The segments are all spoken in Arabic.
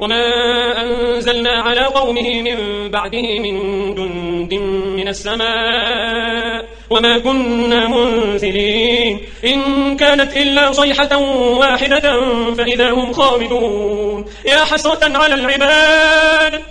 وما أنزلنا على قومه من بعده من جند من السماء وما كنا منزلين إن كانت إلا صيحة واحدة فإذا هم خامدون يا حسرة على العباد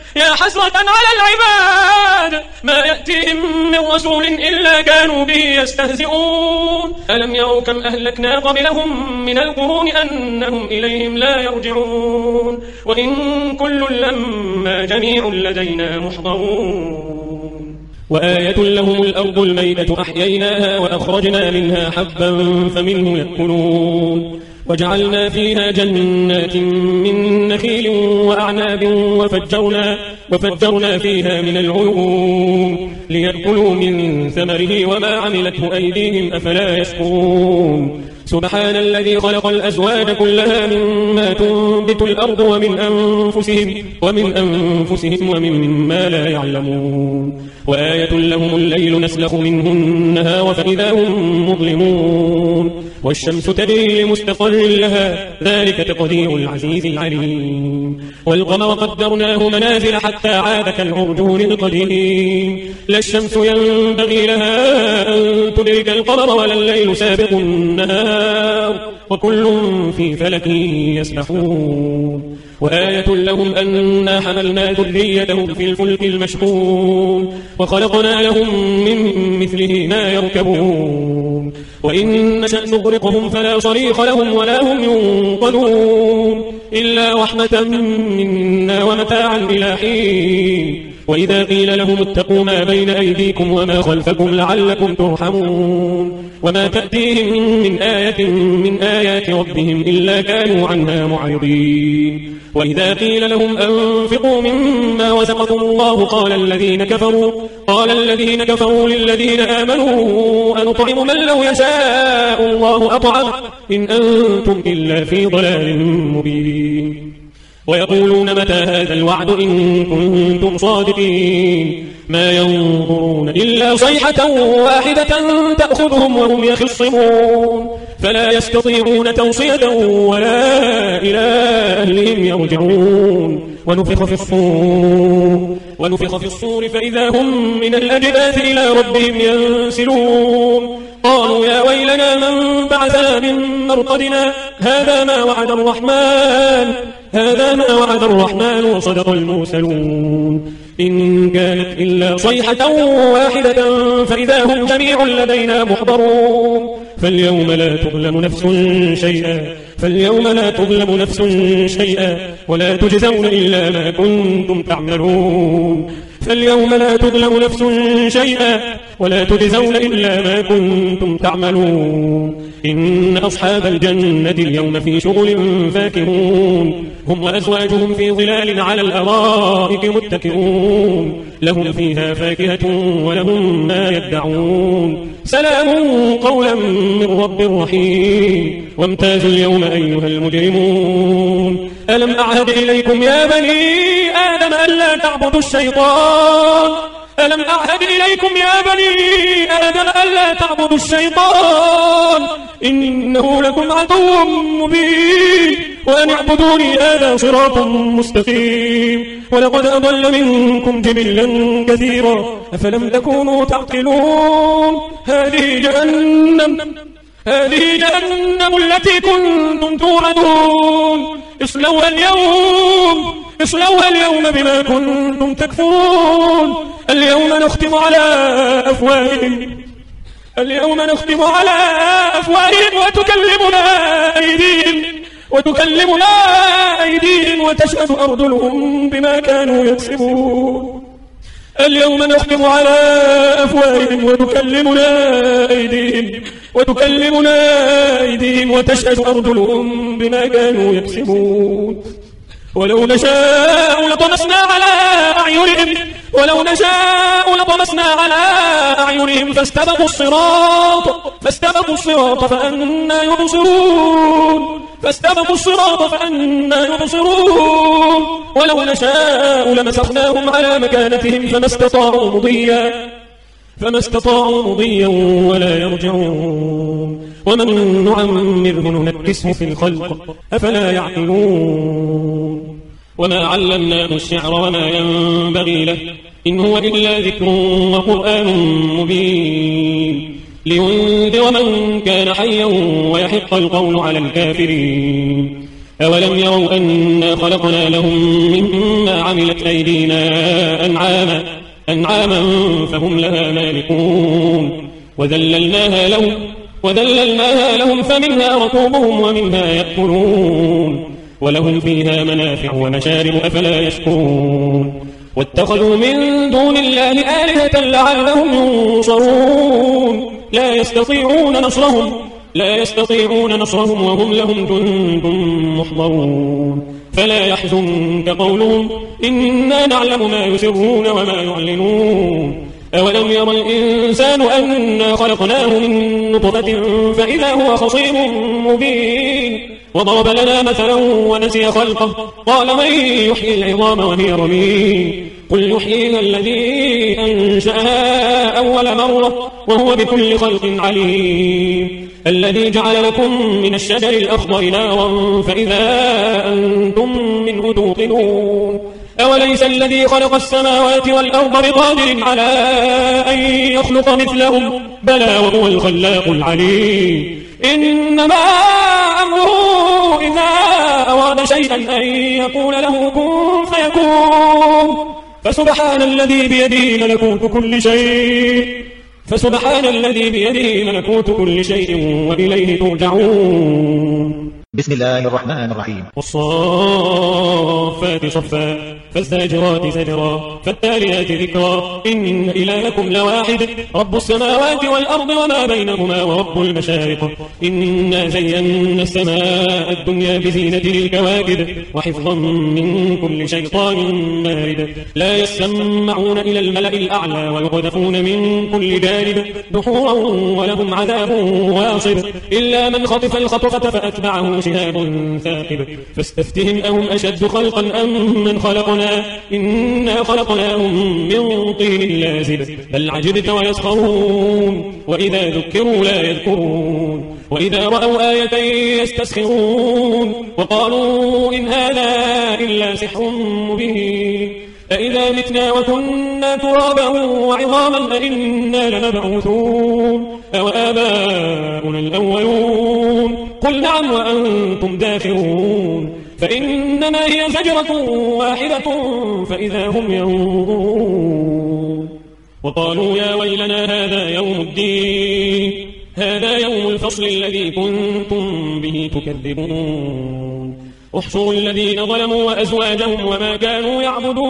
ما يأتيهم من رسول إلا كانوا به يستهزئون ألم يروا كم أهلكنا قبلهم من القرون أنهم إليهم لا يرجعون وإن كل لما جميع لدينا محضرون وآية لهم الأرض الميتة أحييناها وأخرجنا منها حبا فمنه يأكلون وجعلنا فيها جنات من نخيل وأعناب وفجرنا فيها من العيون ليأكلوا من ثمره وما عملته أيديهم أفلا يشكرون سبحان الذي خلق الأزواج كلها مما تنبت الأرض ومن أنفسهم ومما لا يعلمون وآية لهم الليل نسلخ منه النهار فإذا هم مظلمون والشمس تجري لمستقر لها ذلك تقدير العزيز العليم والقمر قدرناه منازل حتى عاد كالعرجون القديم لا الشمس ينبغي لها أن تدرك القمر ولا الليل سابق النهار وكل في فلك يسبحون وآية لهم أنا حملنا ذريتهم في الفلك المشحون وخلقنا لهم من مثله ما يركبون وإن نشأ نغرقهم فلا صريخ لهم ولا هم ينقذون إلا رحمة منا ومتاعا إلى حين وإذا قيل لهم اتقوا ما بين أيديكم وما خلفكم لعلكم ترحمون وما تأتيهم من آية من آيات ربهم إلا كانوا عنها معرضين وإذا قيل لهم أنفقوا مما رزقكم الله قال الذين كفروا للذين آمنوا أنطعم من لو يشاء الله أطعمه إن أنتم إلا في ضلال مبين ويقولون متى هذا الوعد إن كنتم صادقين ما ينظرون إلا صيحة واحدة تأخذهم وهم يخصمون فلا يستطيعون توصية ولا إلى أهلهم يرجعون ونفخ في الصور فإذا هم من الأجداث إلى ربهم ينسلون قالوا يا ويلنا من بعثنا من مرقدنا هذا ما وعد الرحمن وصدق المرسلون إن كانت إلا صيحة واحدة فإذا هم جميع لدينا محضرون فاليوم لا تظلم نفس شيئا ولا تجزون إلا ما كنتم تعملون فاليوم لا تظلم نفس شيئا ولا تجزون إلا ما كنتم تعملون إن أصحاب الجنة اليوم في شغل فاكهون هم وأزواجهم في ظلال على الأرائك متكئون لهم فيها فاكهة ولهم ما يدعون سلام قولا من رب رحيم وامتازوا اليوم أيها المجرمون ألم أعهد إليكم يا بني آدم ألا تعبدوا الشيطان إنه لكم عدو مبين وأن اعبدوني هذا صراط مستقيم ولقد أضل منكم جبلا كثيرا أفلم تكونوا تعقلون هذه جهنم التي كنتم توعدون اصلوها اليوم بما كنتم تكفرون اليوم نختم على أفواههم وتكلمنا أيديهم وتشهد أرجلهم بما كانوا يكسبون اليوم نختم على أفواههم وتكلمنا أيديهم وتشهد أرجلهم بما كانوا يكسبون ولو نشاء لطمسنا على أعينهم فاستبقوا الصراط فأنى يبصرون ولو نشاء لمسخناهم على مكانتهم فما استطاعوا مضيا ولا يرجعون ومن نعمره ننكسه في الخلق أفلا يعقلون وما علمناه الشعر وما ينبغي له إن هو إلا ذكر وقرآن مبين لينذر من كان حيا ويحق القول على الكافرين أولم يروا أنا خلقنا لهم مما عملت أيدينا أنعاما فهم لها مالكون وذللناها لهم فمنها ركوبهم ومنها يأكلون ولهم فيها منافع ومشارب أفلا يشكرون واتخذوا من دون الله آلهة لعلهم ينصرون لا يستطيعون نصرهم وهم لهم جند محضرون فلا يحزنك قولهم إنا نعلم ما يسرون وما يعلنون أولم ير الإنسان أنا خلقناه من نطفة فإذا هو خصيم مبين وضرب لنا مثلا ونسي خلقه قال من يحيي العظام وهي رميم قل يحييها الذي أنشأها أول مرة وهو بكل خلق عليم الذي جعل لكم من الشجر الأخضر نارا فإذا أنتم منه توقدون أوليس الذي خلق السماوات والأرض بقادر على أن يخلق مثلهم بلى وهو الخلاق العليم إنما أمره إذا أراد شيئا أن يقول له كن فيكون فسبحان الذي بيده ملكوت كل شيء وإليه ترجعون بسم الله الرحمن الرحيم والصافات صفا فالزاجرات زجرا فالتاليات ذكرا إن إلهكم لواحد رب السماوات والأرض وما بينهما ورب المشارق إنا زينا السماء الدنيا بزينة الكواكب وحفظا من كل شيطان مارد لا يسمعون إلى الملأ الأعلى ويقذفون من كل جانب دحورا ولهم عذاب واصب إلا من خطف الخطفة فأتبعه شهاب ثاقب فاستفتهم أهم أشد خلقا أم من خلقنا إنا خلقناهم من طين لازب بل عجبت ويسخرون وإذا ذكروا لا يذكرون وإذا رأوا آية يستسخرون وقالوا إن هذا إلا سحر مبين أإذا متنا وكنا ترابا وعظاما أإنا لمبعوثون أو آباؤنا الأولون قل نعم وأنتم داخرون فإنما هي زجرة واحدة فإذا هم ينظرون وقالوا يا ويلنا هذا يوم الدين هذا يوم الفصل الذي كنتم به تكذبون احشروا الذين ظلموا وأزواجهم وما كانوا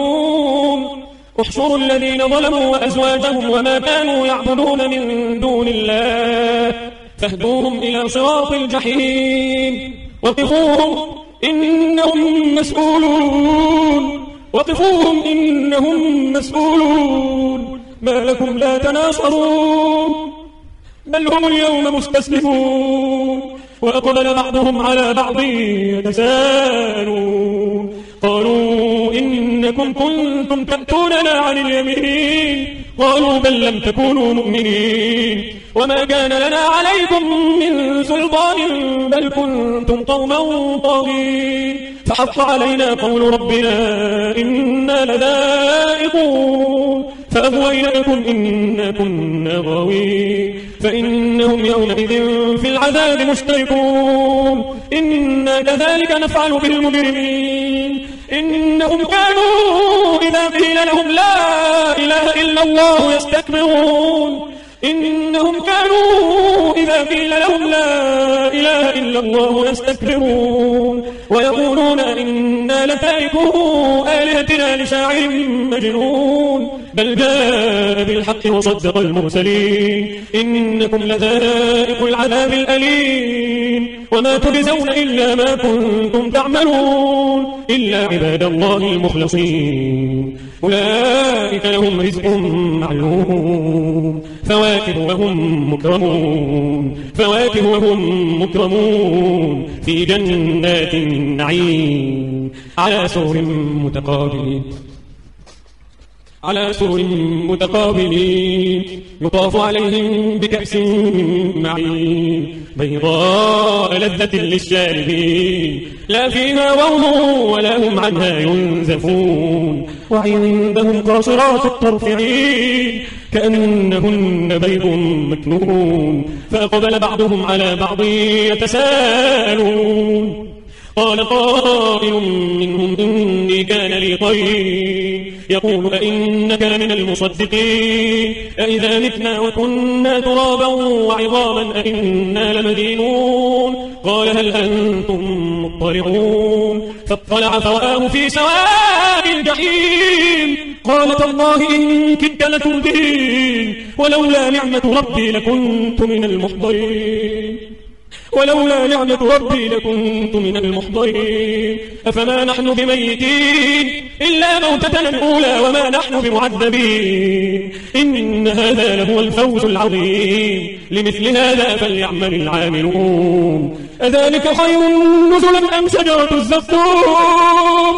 يعبدون من دون الله فاهدوهم إلى صراط الجحيم وقفوهم إنهم مسؤولون ما لكم لا تناصرون بل هم اليوم مستسلمون وأقبل بعضهم على بعض يتساءلون قالوا إنكم كنتم تأتوننا عن اليمين قالوا بل لم تكونوا مؤمنين وما كان لنا عليكم من سلطان بل كنتم قوما طاغين فحق علينا قول ربنا إنا لذائقون فأغويناكم إنا كنا غاوين فإنهم يومئذ في العذاب مشتركون إنا كذلك نفعل بالمجرمين إنهم كانوا إذا قيل لهم لا إله إلا الله يستكبرون ويقولون إنا لتاركو آلهتنا لشاعر مجنون بل جاء بالحق وصدق المرسلين إنكم لذائق العذاب الأليم وما تجزون إلا ما كنتم تعملون إلا عباد الله المخلصين أولئك لهم رزق معلوم فواكه وهم مكرمون في جنات النعيم على سرر متقابلين على سرر متقابلين يطاف عليهم بكأس من معين بيضاء لذة للشاربين لا فيها غول ولا هم عنها ينزفون وعندهم قاصرات الطرف عين كأنهن بيض مكنون فأقبل بعضهم على بعض يتساءلون قال قائل منهم إني كان لي قرين يقول أئنك لمن المصدقين أئذا متنا وكنا ترابا وعظاما أئنا لمدينون قال هل أنتم مطلعون فاطلع فرآه في سواء الجحيم قال تالله إن كدت لتردين ولولا نعمة ربي لكنت من المحضرين أفما نحن بميتين إلا موتتنا الأولى وما نحن بمعذبين إن هذا لهو الفوز العظيم لمثل هذا فليعمل العاملون أذلك خير نزلا أم شجرة الزقوم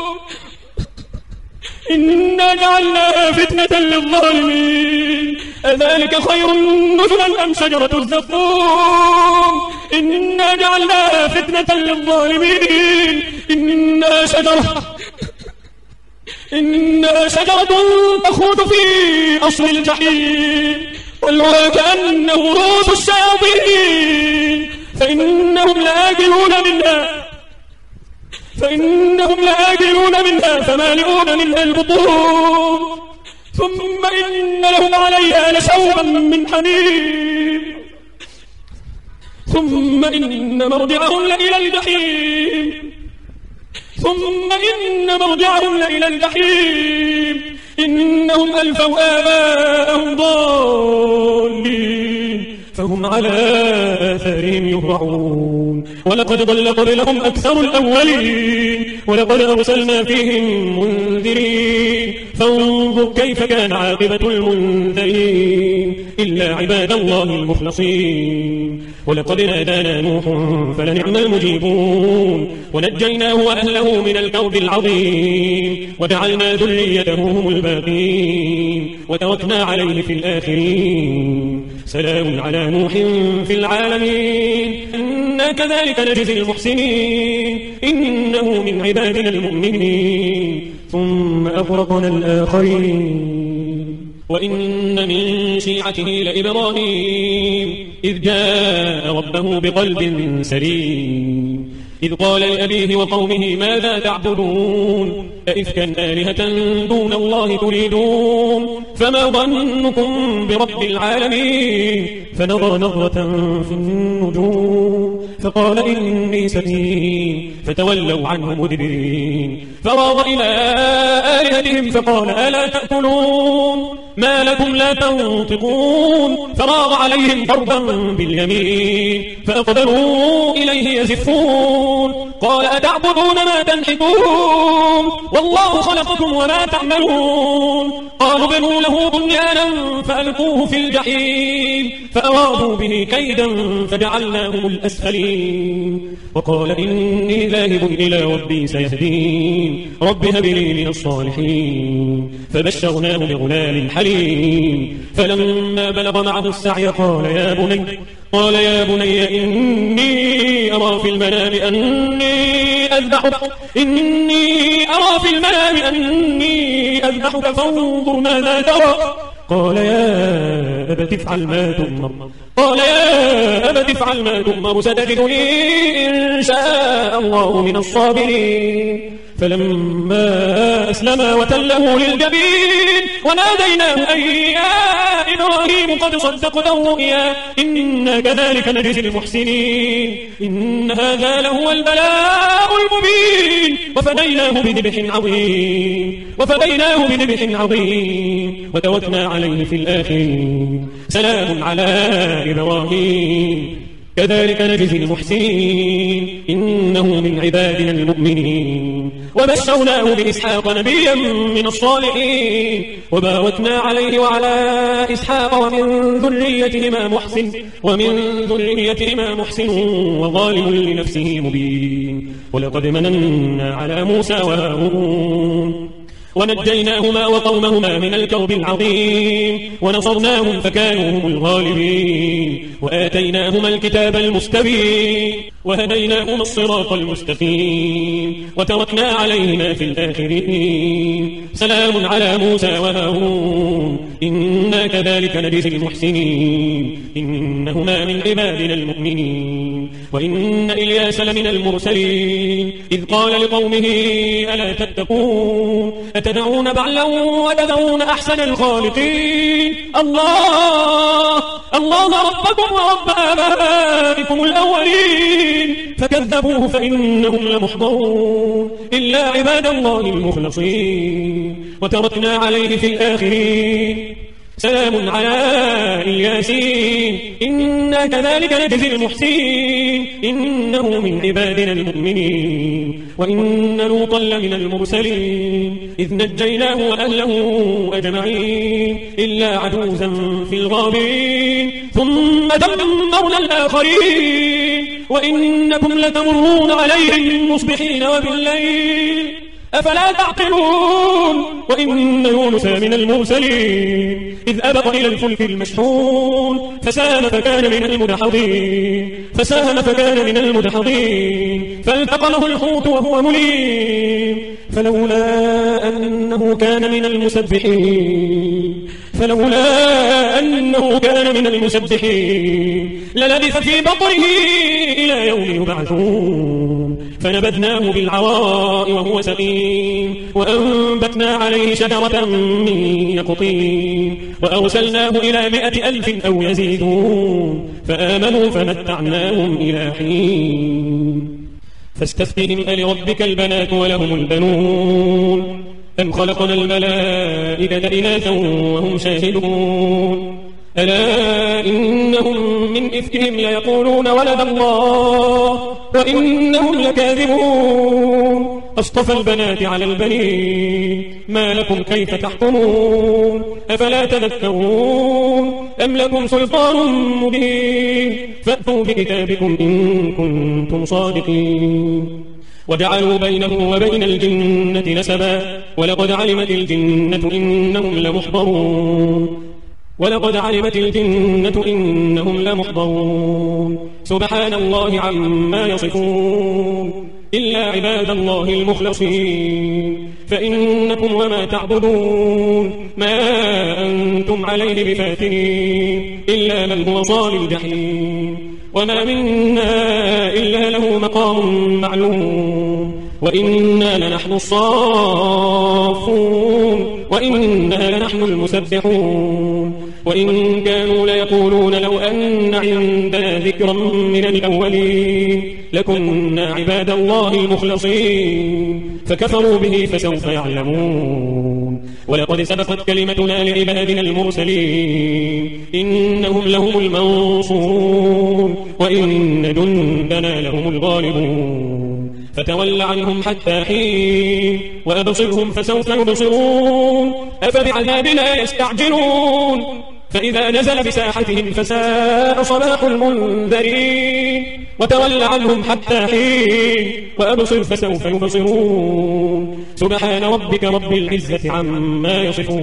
إنا جعلناها فتنة للظالمين أذلك خير نزلا أم شجرة الزقوم إنا جعلناها فتنة للظالمين إنها شجرة تخوض في أصل الجحيم والعلا كأنه رؤوس الشياطين فإنهم لآكلون منها فمالئون منها البطون ثم إن لهم عليها لشوبا من حميم ثم إن مرجعهم لإلى الجحيم إنهم ألفوا آباءهم ضالين فهم على آثارهم يهرعون ولقد ضل قبلهم أكثر الأولين ولقد أرسلنا فيهم منذرين فانظر كيف كان عاقبة المنذرين إلا عباد الله المخلصين ولقد نادانا نوح فلنعم المجيبون ونجيناه وأهله من الكرب العظيم وجعلنا ذريته هم الباقين وتركنا عليه في الآخرين سلام على نوح في العالمين إنا كذلك نجزي المحسنين إنه من عبادنا المؤمنين ثم أغرقنا الآخرين وإن من شيعته لإبراهيم إذ جاء ربه بقلب سليم إذ قال لأبيه وقومه ماذا تعبدون أئفكا آلهة دون الله تريدون فما ظنكم برب العالمين فنظر نظرة في النجوم فقال إني سقيم فتولوا عنه مدبرين فراغ إلى آلهتهم فقال ألا تأكلون ما لكم لا تنطقون فراغ عليهم ضربا باليمين فأقبلوا إليه يزفون قال أتعبدون ما تنحتون والله خلقكم وما تعملون قالوا بنوا له بنيانا فألقوه في الجحيم فأرادوا به كيدا فجعلناهم الأسفلين وقال إني ذاهب إلى ربي سيهدين رب هب لي من الصالحين فبشرناه بغلام حليم فلما بلغ معه السعي قال يا بني إني أرى في المنام أني أذبحك فانظر ماذا ترى قال يا أبت افعل ما تؤمر ستجدني إن شاء الله من الصابرين فلما أسلما وتله للجبين وناديناه أن يا إبراهيم قد صدقت الرؤيا إنا كذلك نجزي المحسنين إن هذا لهو البلاء المبين وفديناه بذبح عظيم وتوكنا عليه في الآخرين سلام على إبراهيم كذلك نجزي المحسنين إنه من عبادنا المؤمنين وبشرناه بإسحاق نبيا من الصالحين وباركنا عليه وعلى إسحاق ومن ذريتهما محسن وظالم لنفسه مبين ولقد مننا على موسى وهارون ونجيناهما وقومهما من الكرب العظيم ونصرناهم فكانوا هم الغالبين وآتيناهما الكتاب المستبين وهديناهما الصراط المستقيم وتركنا عليهما في الآخرين سلام على موسى وهارون إنا كذلك نجزي المحسنين إنهما من عبادنا المؤمنين وإن إلياس لمن المرسلين إذ قال لقومه ألا تتقون أتدعون بعلا وتذرون أحسن الخالقين الله ربكم ورب آبائكم الأولين فكذبوه فإنهم لمحضرون إلا عباد الله المخلصين وتركنا عليه في الآخرين سلام على الياسين إنا كذلك نجزي المحسنين إنه من عبادنا المؤمنين وإن لوطا لمن المرسلين إذ نجيناه وأهله أجمعين إلا عجوزا في الغابرين ثم دمرنا الآخرين وإنكم لتمرون عليهم مصبحين وبالليل أفلا تعقلون وإن يونس من المرسلين إذ أبق إلى الفلك المشحون فساهم فكان من المدحضين فالتقمه الحوت وهو مليم فلولا أنه كان من المسبحين للبث في بطنه إلى يوم يبعثون فنبذناه بالعراء وهو سقيم وأنبتنا عليه شجرة من يقطين وأرسلناه إلى 100,000 أو يزيدون فآمنوا فمتعناهم إلى حين فاستفتهم ألربك البنات ولهم البنون أم خلقنا الملائكة إناثا وهم شاهدون ألا إنهم من إفكهم ليقولون ولد الله وإنهم لكاذبون أصطفى البنات على البنين ما لكم كيف تحكمون أفلا تذكرون أم لكم سلطان مبين فأتوا بكتابكم إن كنتم صادقين وجعلوا بينه وبين الجنة نسبا ولقد علمت الجنة إنهم لمحضرون سبحان الله عما يصفون إلا عباد الله المخلصين فإنكم وما تعبدون ما أنتم عليه بفاتنين إلا من هو صال الجحيم وما منا إلا له مقام معلوم وإنا لنحن الصافون وإنا لنحن المسبحون وإن كانوا ليقولون لو أن عندنا ذكرا من الأولين لكنا عباد الله المخلصين فكفروا به فسوف يعلمون ولقد سبقت كلمتنا لعبادنا المرسلين إنهم لهم المنصورون وإن جندنا لهم الغالبون فتول عنهم حتى حين وأبصرهم فسوف يبصرون أفبعذابنا يستعجلون فإذا نزل بساحتهم فساء صباح المنذرين وتول عنهم حتى حين وأبصر فسوف يبصرون سبحان ربك رب العزة عما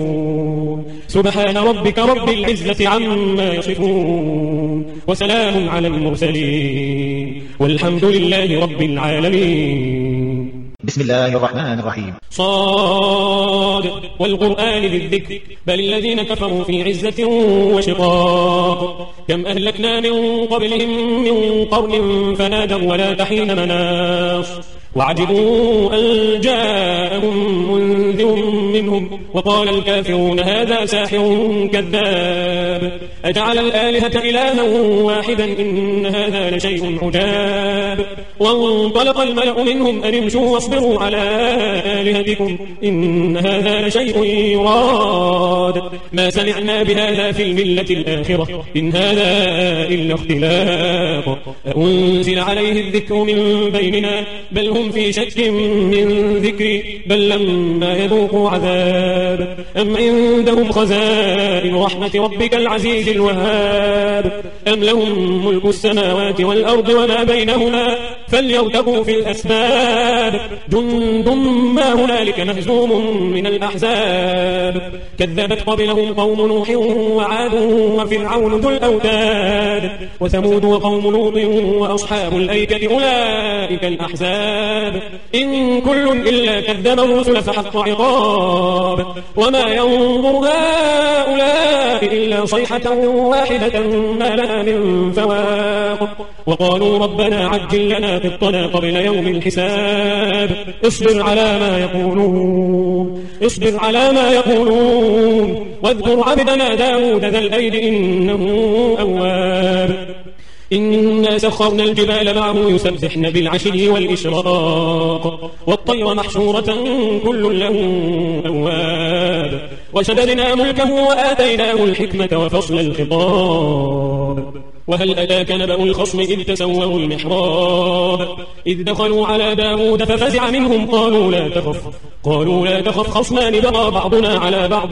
يصفون وسلام على المرسلين والحمد لله رب العالمين. بسم الله الرحمن الرحيم. صاد والقرآن ذي الذكر بل الذين كفروا في عزة وشقاق كم أهلكنا من قبلهم من قرن فنادوا ولا تحين مناص وعجبوا أن جاءهم منذر منهم وقال الكافرون هذا ساحر كذاب أجعل الآلهة إلها واحدا إن هذا لشيء عجاب وانطلق الملأ منهم أن امشوا واصبروا على آلهتكم إن هذا لشيء يراد ما سمعنا بهذا في الملة الآخرة إن هذا إلا اختلاق أنزل عليه الذكر من بيننا بل هو هم في شك من ذكري بل لما يذوقوا عذاب أم عندهم خزائن رحمة ربك العزيز الوهاب أم لهم ملك السماوات والأرض وما بينهما فليرتقوا في الأسباب جند ما هنالك مهزوم من الأحزاب كذبت قبلهم قوم نوح وعاد وفرعون ذو الأوتاد وثمود وقوم لوط وأصحاب الأيكة أولئك الأحزاب إن كل إلا كذب الرسل فحق عقاب وما ينظر هؤلاء إلا صيحة واحدة ما لها من فواق وقالوا ربنا عجل لنا قطنا قبل يوم الحساب اصبر على ما يقولون واذكر عبدنا داود ذا الأيد إنه أواب إنا سخرنا الجبال معه يسبحن بالعشي والإشراق والطير محشورة كل له أواب وشددنا ملكه وآتيناه الحكمة وفصل الخطاب وهل أتاك نبأ الخصم إذ تسووا المحراب إذ دخلوا على داود ففزع منهم قالوا لا تخف خصمان بغى بعضنا على بعض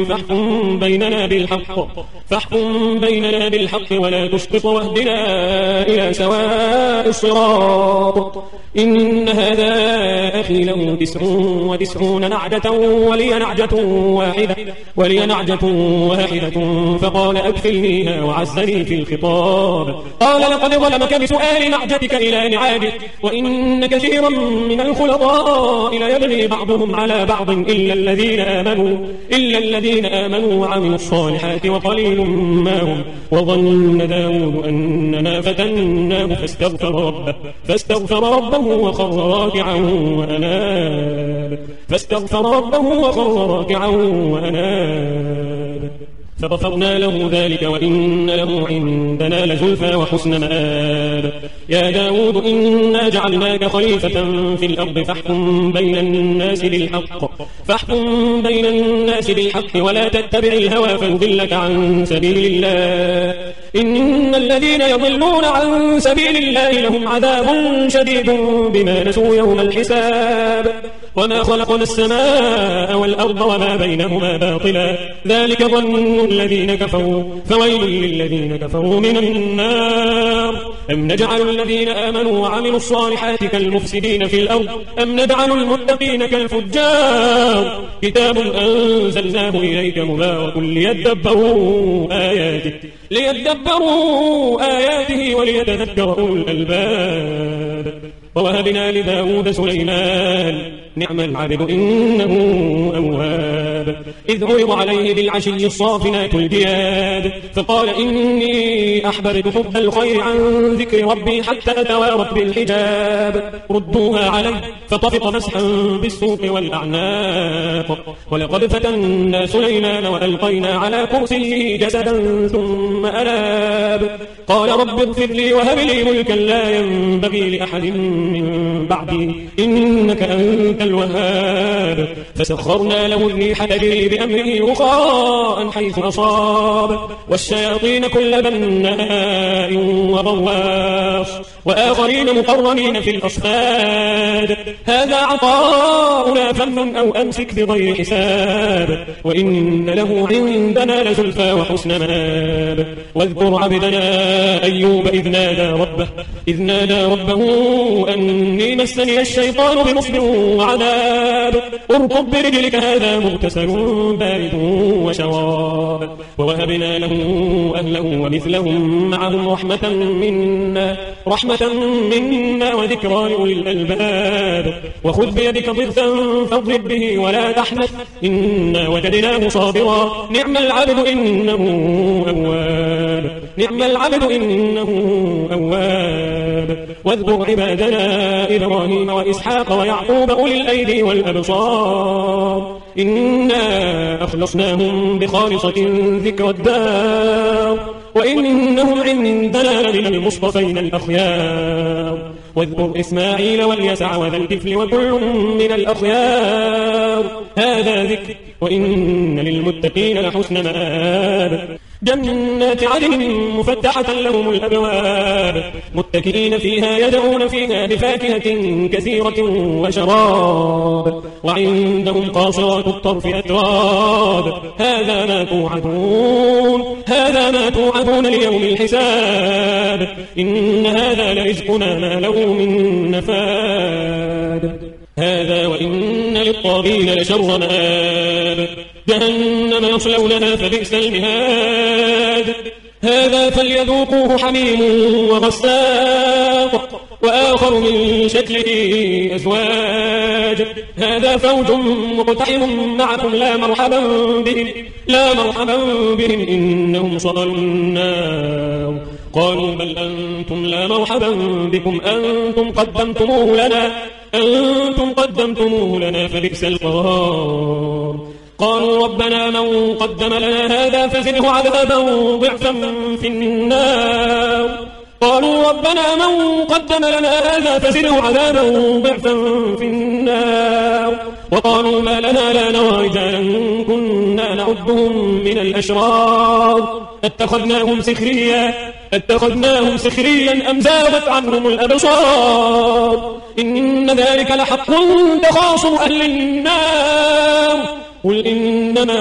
فاحكم بيننا بالحق ولا تشطط واهدنا إلى سواء الصراط إن هذا أخي له 99 نعجة ولي نعجة واحدة فقال أكفلنيها وعزني في الخطاب قال لقد ظلمك بسؤال نعجتك إلى نعاجه وإن كثيرا من الخلطاء ليبغي بعضهم على بعض إلا الذين آمنوا وعملوا الصالحات وقليل ما هم وظن داود أننا فتناه فاستغفر ربه وخر راكعا وأناب فغفرنا له ذلك وإن له عندنا لزلفى وحسن مآب يا داود إنا جعلناك خليفة في الأرض فاحكم بين الناس بالحق ولا تتبع الهوى فيضلك عن سبيل الله إن الذين يضلون عن سبيل الله لهم عذاب شديد بما نسوا يوم الحساب وما خلقنا السماء والأرض وما بينهما باطلا ذلك ظن الذين كفروا فويل للذين كفروا من النار أم نجعل الذين آمنوا وعملوا الصالحات كالمفسدين في الأرض أم نجعل المتقين كالفجار كتاب أنزلناه إليك مبارك ليدبروا آياته وليتذكر أولو الألباب ووهبنا لداود سليمان نعم العبد إنه أواب إذ عرض عليه بالعشي الصافنات الجياد فقال إني أحببت حب الخير عن ذكر ربي حتى توارت بالحجاب ردوها عليه فطفق مسحا بالسوق والأعناق ولقد فتنا سليمان وألقينا على كرسيه جسدا ثم أناب قال رب اغفر لي وهب لي ملكا لا ينبغي لأحد من بعدي إنك أنت الوهاب فسخرنا له الريح تجري بأمره رخاء حيث أصاب والشياطين كل بناء وغواص وآخرين مقرنين في الأصفاد هذا عطاؤنا فمن أو أمسك بغير حساب وإن له عندنا لزلفى وحسن مآب واذكر عبدنا أيوب إذ نادى ربه أني مسني الشيطان بنصب وعذاب اركض برجلك هذا مغتسل بارد وشراب ووهبنا له أهله ومثلهم معهم رحمة منا وذكرى لأولي الألباب وخذ بيدك ضغثا فاضرب به ولا تحنث إنا وجدناه صابرا نعم العبد إنه أواب واذكر عبادنا إبراهيم وإسحاق ويعقوب أولي الأيدي والأبصار إنا أخلصناهم بخالصة ذكر الدار وإنهم عندنا لمن المصطفين الأخيار واذكر إسماعيل واليسع وذا الكفل وكل من الأخيار هذا ذكر وإن للمتقين لحسن مآب جنات عدن مفتحة لهم الأبواب متكئين فيها يدعون فيها بفاكهة كثيرة وشراب وعندهم قاصرات الطرف أتراب هذا ما توعدون ليوم الحساب إن هذا لرزقنا ما له من نفاد هذا وإن للطاغين لشر مآب جهنم يصلونها فبئس المهاد هذا فليذوقوه حميم وغساق وآخر من شكله أزواج هذا فوج مقتحم معكم لا مرحبا بهم إنهم صلوا النار قالوا بل أنتم لا مرحبا بكم أنتم قدمتموه لنا فبئس القرار قالوا ربنا من قدم لنا هذا فزده عذابا ضعفا في النار وقالوا ما لنا لا نرى رجالا كنا نعدهم من الأشرار اتخذناهم سخريا أم زاغت عنهم الأبصار إن ذلك لحق تخاصم أهل النار قل إنما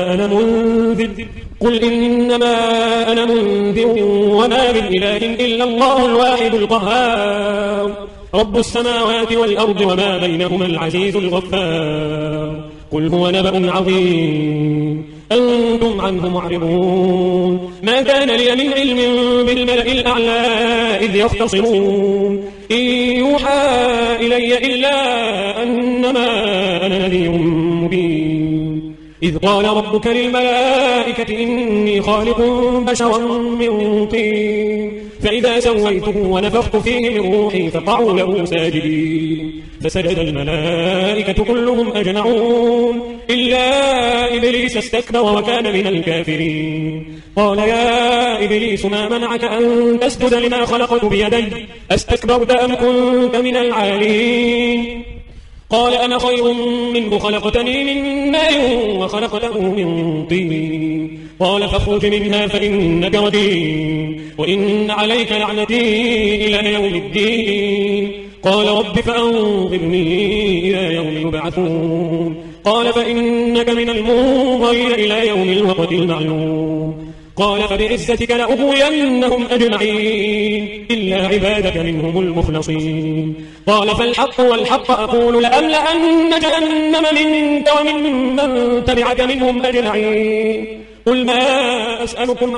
أنا منذر وما من إله إلا الله الواحد القهار رب السماوات والأرض وما بينهما العزيز الغفار قل هو نبأ عظيم أنتم عنه معرضون ما كان لي من علم بالملأ الأعلى إذ يختصمون إن يوحى إلي إلا أنما أنا نذير مبين إذ قال ربك للملائكة إني خالق بشرا من طين فإذا سويته ونفخت فيه من روحي فقعوا له ساجدين فسجد الملائكة كلهم أجمعون إلا إبليس استكبر وكان من الكافرين قال يا إبليس ما منعك أن تسجد لما خلقت بيدي أستكبرت أم كنت من العالين قال أنا خير منه خلقتني من نار وخلقته من طين قال فاخرج منها فإنك رجيم وإن عليك لعنتي إلى يوم الدين قال رب فأنظرني إلى يوم يبعثون قال فإنك من المنظرين إلى يوم الوقت المعلوم قال فبعزتك لأغوينهم أجمعين إلا عبادك منهم المخلصين قال فالحق والحق أقول لأملأن جهنم منك وممن تبعك منهم أجمعين قل ما أسألكم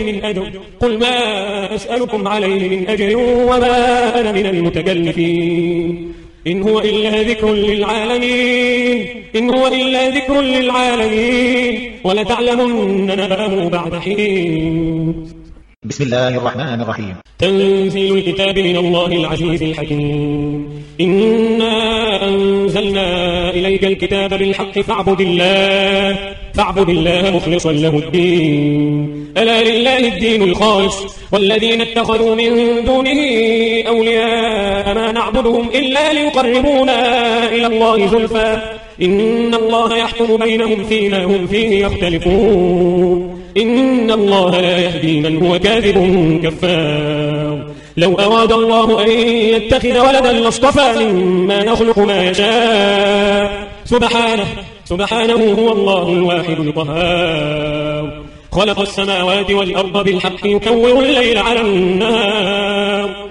عليه من أجر وما أنا من المتكلفين إن هو إلا ذكر للعالمين ولتعلمن نبأه بعد حين بسم الله الرحمن الرحيم تنزيل الكتاب من الله العزيز الحكيم إنا أنزلنا إليك الكتاب بالحق فاعبد الله مخلصا له الدين ألا لله الدين الخالص والذين اتخذوا من دونه أولياء ما نعبدهم إلا ليقربونا إلى الله زلفى إن الله يحكم بينهم فيما هم فيه يختلفون إن الله لا يهدي من هو كاذب كفار لو أراد الله أن يتخذ ولدا لاصطفى مما يخلق ما يشاء سبحانه هو الله الواحد القهار خلق السماوات والأرض بالحق يكور الليل على النهار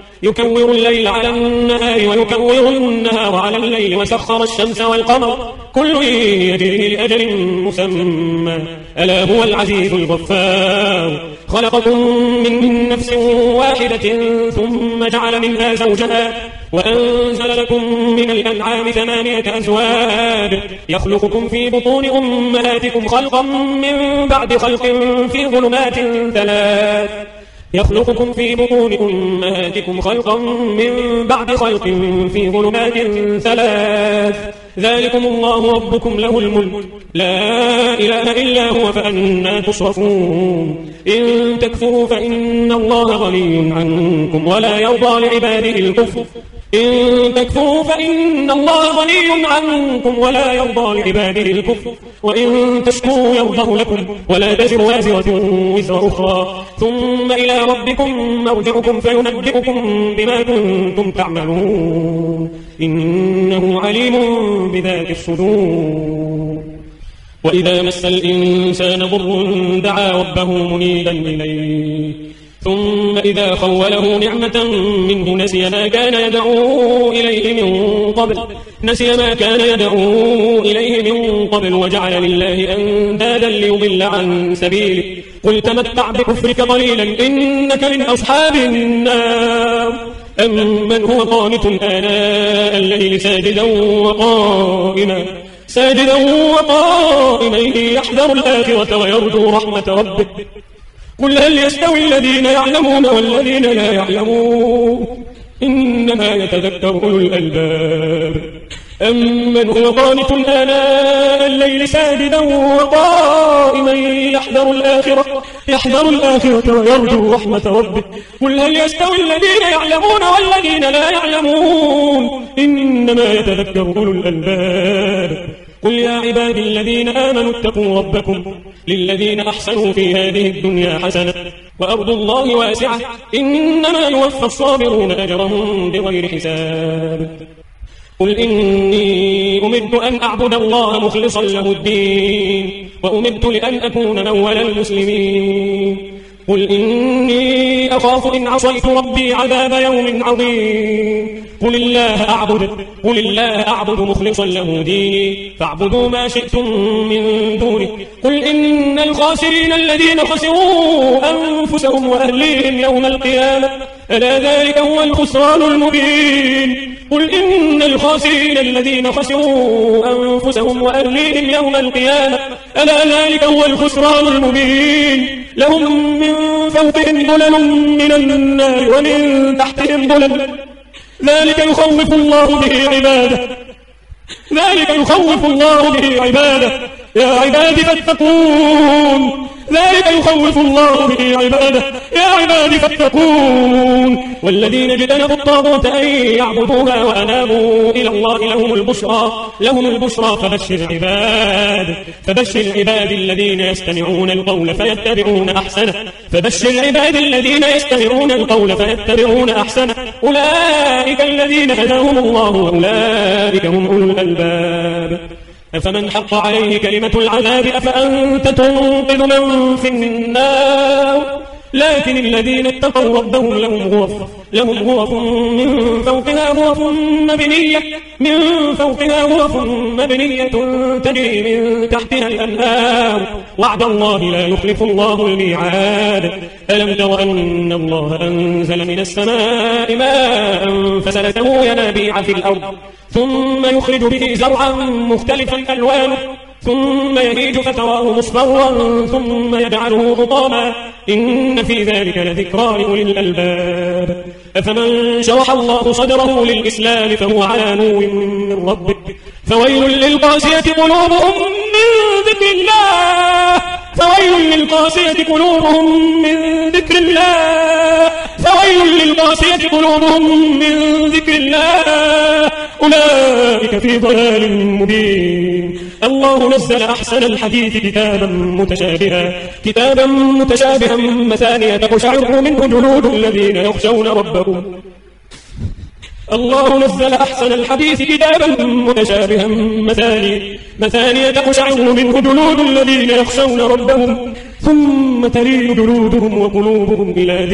ويكور النهار على الليل وسخر الشمس والقمر كل يجري لأجل مسمى ألا هو العزيز الغفار خلقكم من نفس واحدة ثم جعل منها زوجها وأنزل لكم من الأنعام 8 أزواج يخلقكم في بطون أمهاتكم خلقا من بعد خلق في ظلمات 3 يخلقكم في بطون أمهاتكم خلقا من بعد خلق في ظلمات 3 ذلكم الله ربكم له الملك لا إله إلا هو فأنا تصرفون إن تكفروا فإن الله غني عنكم ولا يرضى لعباده الكفر إن تكفروا فإن الله غني عنكم ولا يرضى لعباده الكفر وإن تشكروا يرضه لكم ولا تزر وازرة وزر أخرى ثم إلى ربكم مرجعكم فينبئكم بما كنتم تعملون إنه عليم بذات الصدور. وإذا مس الإنسان ضر دعا ربه منيبا إليه ثم إذا خوله نعمة منه نسي ما كان يدعو إليه من قبل وجعل لله أندادا ليضل عن سبيله قل تمتع بكفرك قليلا إنك من أصحاب النار أمن هو قانت آناء الليل ساجدا وقائما يحذر الآخرة ويرجو رحمة ربه قل هل يستوي الذين يعلمون والذين لا يعلمون إنما يتذكر أولو الألباب أمن هو قانت آناء الليل ساجدا وقائما يحذر الآخرة ويرجو رحمة ربه قل هل يستوي الذين يعلمون والذين لا يعلمون إنما يتذكر أولو الألباب قل يا عبادي الذين آمنوا اتقوا ربكم للذين أحسنوا في هذه الدنيا حسنة وأرض الله واسعة إنما يوفى الصابرون أجرهم بغير حساب قل إني أمرت أن أعبد الله مخلصا له الدين وأمرت لأن أكون أول المسلمين قل إني أخاف إن عصيت ربي عذاب يوم عظيم قل الله أعبد مخلصا له ديني فاعبدوا ما شئتم من دونه قل إن الخاسرين الذين خسروا أنفسهم وأهليهم يوم القيامة ألا ذلك هو الخسران المبين قل إن الخاسرين الذين خسروا أنفسهم وأهليهم يوم القيامة ألا ذلك هو الخسران المبين لهم من فوقهم ظلل من النار ومن تحتهم ظلل ذلك يخوف الله به عباده يا عبادي فاتقون ذلك يخوف الله به عباده يا عبادي فاتقون والذين اجتنبوا الطاغوت أن يعبدوها وأنابوا إلى الله لهم البشرى فبشر العباد الذين يستمعون القول فيتبعون أحسنه أولئك الذين هداهم الله وأولئك هم أولو الألباب أفمن حق عليه كلمة العذاب أفأنت تنقذ من في النار لكن الذين اتقوا ربهم لهم غرف من فوقها غرف مبنية تجري من تحتها الأنهار وعد الله لا يخلف الله الميعاد ألم تر أن الله أنزل من السماء ماء فسلكه ينابيع في الأرض ثم يخرج به زرعا مختلفا ألوانه ثم يهيج فتراه مصفرا ثم يجعله حطاما إن في ذلك لذكرى لأولي الألباب أفمن شرح الله صدره للإسلام فهو على نور من ربه فويل للقاسية قلوبهم من ذكر الله أولئك في ضلال مبين الله نزل أحسن الحديث كتابا متشابها مثانية تقشعر منه جلود الذين يخشون ربهم الله نزل أحسن الحديث كتابا متشابها مثانية تقشعر منه جلود الذين يخشون ربهم ثم تلين جلودهم وقلوبهم إلى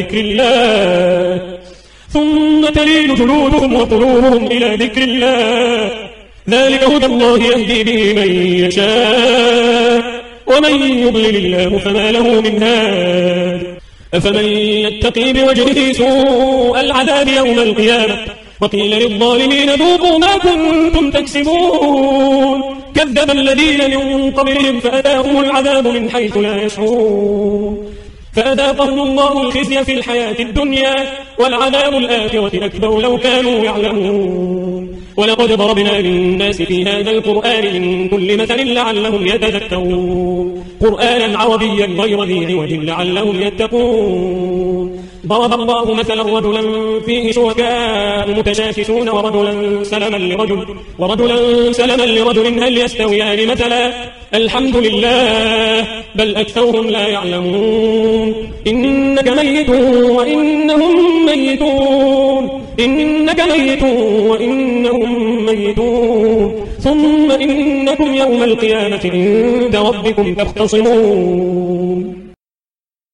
ذكر الله ذلك هدى الله يهدي به من يشاء ومن يضلل الله فما له من هاد أفمن يتقي بوجهه سوء العذاب يوم القيامة وقيل للظالمين ذوقوا ما كنتم تكسبون كذب الذين من قبلهم فأتاهم العذاب من حيث لا يشعرون فأذاقهم الله الخزي في الحياة الدنيا والعذاب الآخرة أكبر لو كانوا يعلمون ولقد ضربنا للناس في هذا القرآن من كل مثل لعلهم يتذكرون قرآنا عربيا غير ذي عوج لعلهم يتقون ضرب الله مثلا رجلا فيه شركاء متشاكسون ورجلا سلما لرجل هل يستويان مثلا الحمد لله بل أكثرهم لا يعلمون إنك ميت وإنهم ميتون ثم إنكم يوم القيامة عند ربكم تختصمون